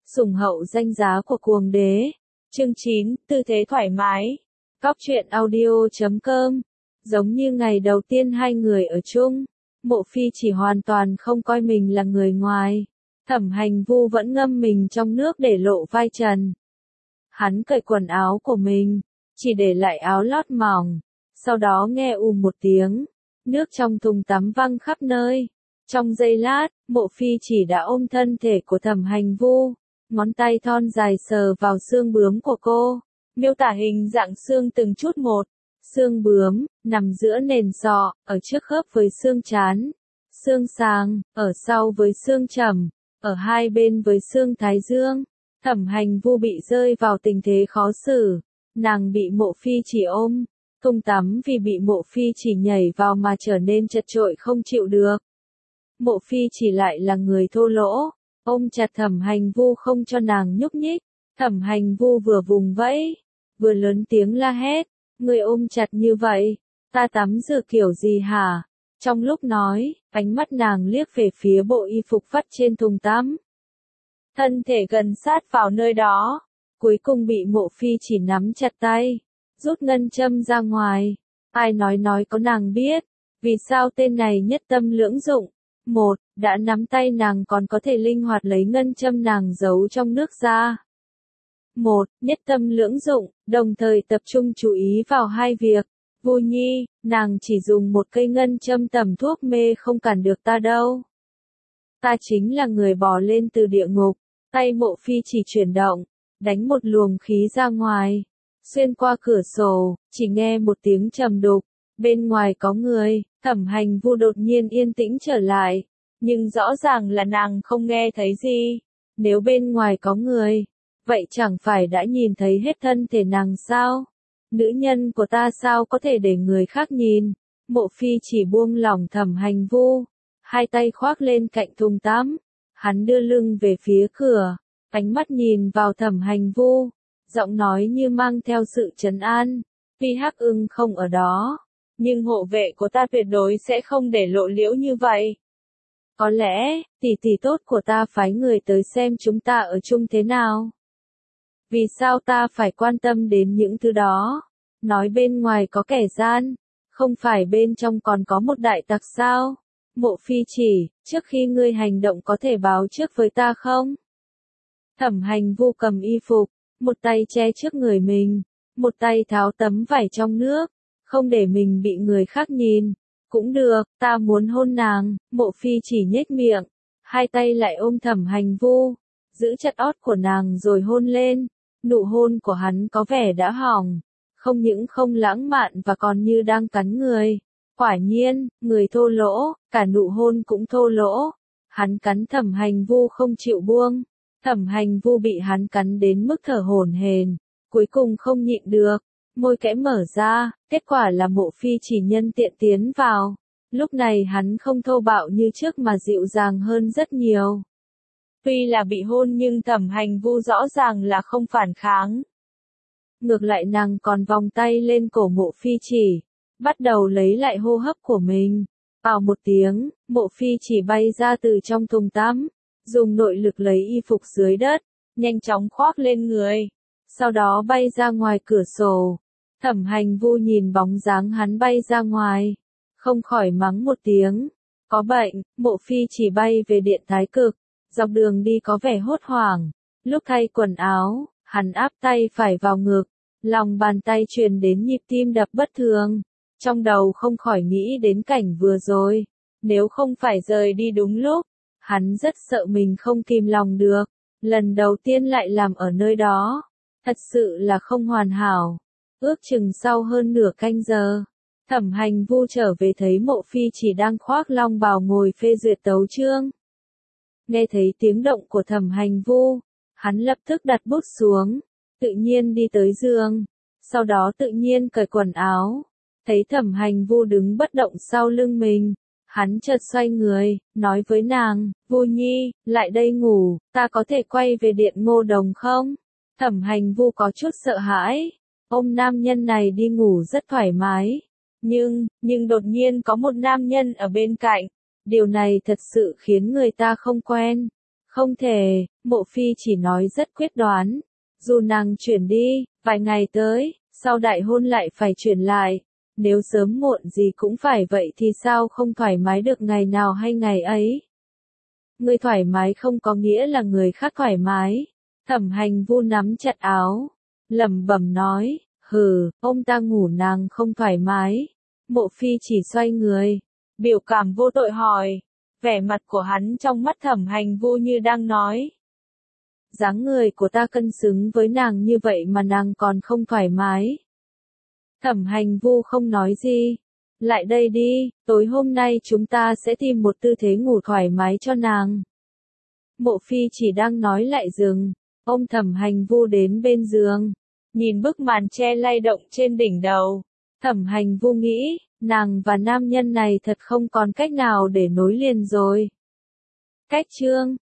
sủng hậu danh giá của cuồng đế. Chương 9, tư thế thoải mái. Cóc truyện audio.com. Giống như ngày đầu tiên hai người ở chung, Mộ Phi chỉ hoàn toàn không coi mình là người ngoài. Thẩm Hành Vu vẫn ngâm mình trong nước để lộ vai trần. Hắn cởi quần áo của mình, chỉ để lại áo lót mỏng. Sau đó nghe một tiếng, nước trong thùng tắm văng khắp nơi. Trong giây lát, Mộ Phi chỉ đã ôm thân thể của Thẩm Hành Vu, ngón tay thon dài sờ vào xương bướm của cô, miêu tả hình dạng xương từng chút một. Xương bướm, nằm giữa nền sọ, ở trước khớp với xương trán, xương sàng, ở sau với xương chẩm, ở hai bên với xương thái dương. Thẩm Hành Vu bị rơi vào tình thế khó xử, nàng bị Mộ Phi chỉ ôm, thùng tắm vì bị Mộ Phi chỉ nhảy vào mà trở nên chật chội không chịu được. Mộ Phi chỉ lại là người thô lỗ, ôm chặt Thẩm Hành Vu không cho nàng nhúc nhích. Thẩm Hành Vu vừa vùng vẫy, vừa lớn tiếng la hét, người ôm chặt như vậy, ta tắm rửa kiểu gì hả? Trong lúc nói, ánh mắt nàng liếc về phía bộ y phục vắt trên thùng tắm. Thân thể gần sát vào nơi đó, cuối cùng bị Mộ Phi chỉ nắm chặt tay, rút ngân châm ra ngoài. Ai nói có nàng biết, vì sao tên này nhất tâm lưỡng dụng. Một, đã nắm tay nàng còn có thể linh hoạt lấy ngân châm nàng giấu trong nước ra. Một, nhất tâm lưỡng dụng, đồng thời tập trung chú ý vào hai việc. Vu Nhi, nàng chỉ dùng một cây ngân châm tẩm thuốc mê không cản được ta đâu. Ta chính là người bò lên từ địa ngục. Tay Mộ Phi chỉ chuyển động, đánh một luồng khí ra ngoài, xuyên qua cửa sổ, chỉ nghe một tiếng trầm đục. Bên ngoài có người. Thẩm Hành Vu đột nhiên yên tĩnh trở lại, nhưng rõ ràng là nàng không nghe thấy gì. Nếu bên ngoài có người, vậy chẳng phải đã nhìn thấy hết thân thể nàng sao? Nữ nhân của ta sao có thể để người khác nhìn? Mộ Phi chỉ buông lỏng Thẩm Hành Vu, hai tay khoác lên cạnh thùng tắm, hắn đưa lưng về phía cửa, ánh mắt nhìn vào Thẩm Hành Vu, giọng nói như mang theo sự trấn an. Tuy Hắc Ưng không ở đó, nhưng hộ vệ của ta tuyệt đối sẽ không để lộ liễu như vậy. Có lẽ, tỷ tỷ tốt của ta phái người tới xem chúng ta ở chung thế nào. Vì sao ta phải quan tâm đến những thứ đó? Nói bên ngoài có kẻ gian, không phải bên trong còn có một đại tặc sao? Mộ Phi chỉ, trước khi ngươi hành động có thể báo trước với ta không? Thẩm Hành Vu cầm y phục, một tay che trước người mình, một tay tháo tấm vải trong nước, không để mình bị người khác nhìn. Cũng được, ta muốn hôn nàng. Mộ Phi chỉ nhếch miệng, hai tay lại ôm Thẩm Hành Vu, giữ chặt ót của nàng rồi hôn lên. Nụ hôn của hắn có vẻ đã hỏng, không những không lãng mạn và còn như đang cắn người. Quả nhiên, người thô lỗ, cả nụ hôn cũng thô lỗ. Hắn cắn Thẩm Hành Vu không chịu buông. Thẩm Hành Vu bị hắn cắn đến mức thở hổn hển, cuối cùng không nhịn được, môi kẽ mở ra, kết quả là Mộ Phi chỉ nhân tiện tiến vào. Lúc này hắn không thô bạo như trước mà dịu dàng hơn rất nhiều. Tuy là bị hôn nhưng Thẩm Hành Vu rõ ràng là không phản kháng. Ngược lại nàng còn vòng tay lên cổ Mộ Phi chỉ, bắt đầu lấy lại hô hấp của mình. Ào một tiếng, Mộ Phi chỉ bay ra từ trong thùng tắm, dùng nội lực lấy y phục dưới đất, nhanh chóng khoác lên người. Sau đó bay ra ngoài cửa sổ. Thẩm Hành Vu nhìn bóng dáng hắn bay ra ngoài, không khỏi mắng một tiếng. Có bệnh. Mộ Phi chỉ bay về điện thái cực, dọc đường đi có vẻ hốt hoảng. Lúc thay quần áo, hắn áp tay phải vào ngực, lòng bàn tay truyền đến nhịp tim đập bất thường. Trong đầu không khỏi nghĩ đến cảnh vừa rồi. Nếu không phải rời đi đúng lúc, hắn rất sợ mình không kìm lòng được. Lần đầu tiên lại làm ở nơi đó, thật sự là không hoàn hảo. Ước chừng sau hơn nửa canh giờ, Thẩm Hành Vu trở về thấy Mộ Phi chỉ đang khoác long bào ngồi phê duyệt tấu chương. Nghe thấy tiếng động của Thẩm Hành Vu, hắn lập tức đặt bút xuống, tự nhiên đi tới giường, sau đó tự nhiên cởi quần áo. Thấy Thẩm Hành Vu đứng bất động sau lưng mình, hắn chợt xoay người, nói với nàng, Vu Nhi, lại đây ngủ, ta có thể quay về điện Ngô Đồng không? Thẩm Hành Vu có chút sợ hãi, ôm nam nhân này đi ngủ rất thoải mái. Nhưng đột nhiên có một nam nhân ở bên cạnh, điều này thật sự khiến người ta không quen. Không thể, Mộ Phi chỉ nói rất quyết đoán. Dù nàng chuyển đi, vài ngày tới, sau đại hôn lại phải chuyển lại. Nếu sớm muộn gì cũng phải vậy thì sao không thoải mái được ngày nào hay ngày ấy. Người thoải mái không có nghĩa là người khác thoải mái. Thẩm Hành Vu nắm chặt áo, lẩm bẩm nói, hừ, ông ta ngủ nàng không thoải mái. Mộ Phi chỉ xoay người, biểu cảm vô tội hỏi. Vẻ mặt của hắn trong mắt Thẩm Hành Vu như đang nói. Dáng người của ta cân xứng với nàng như vậy mà nàng còn không thoải mái. Thẩm Hành Vu không nói gì. Lại đây đi, tối hôm nay chúng ta sẽ tìm một tư thế ngủ thoải mái cho nàng. Mộ Phi chỉ đang nói lại dừng. Ông Thẩm Hành Vu đến bên giường, nhìn bức màn che lay động trên đỉnh đầu. Thẩm Hành Vu nghĩ, nàng và nam nhân này thật không còn cách nào để nối liền rồi. Cách chương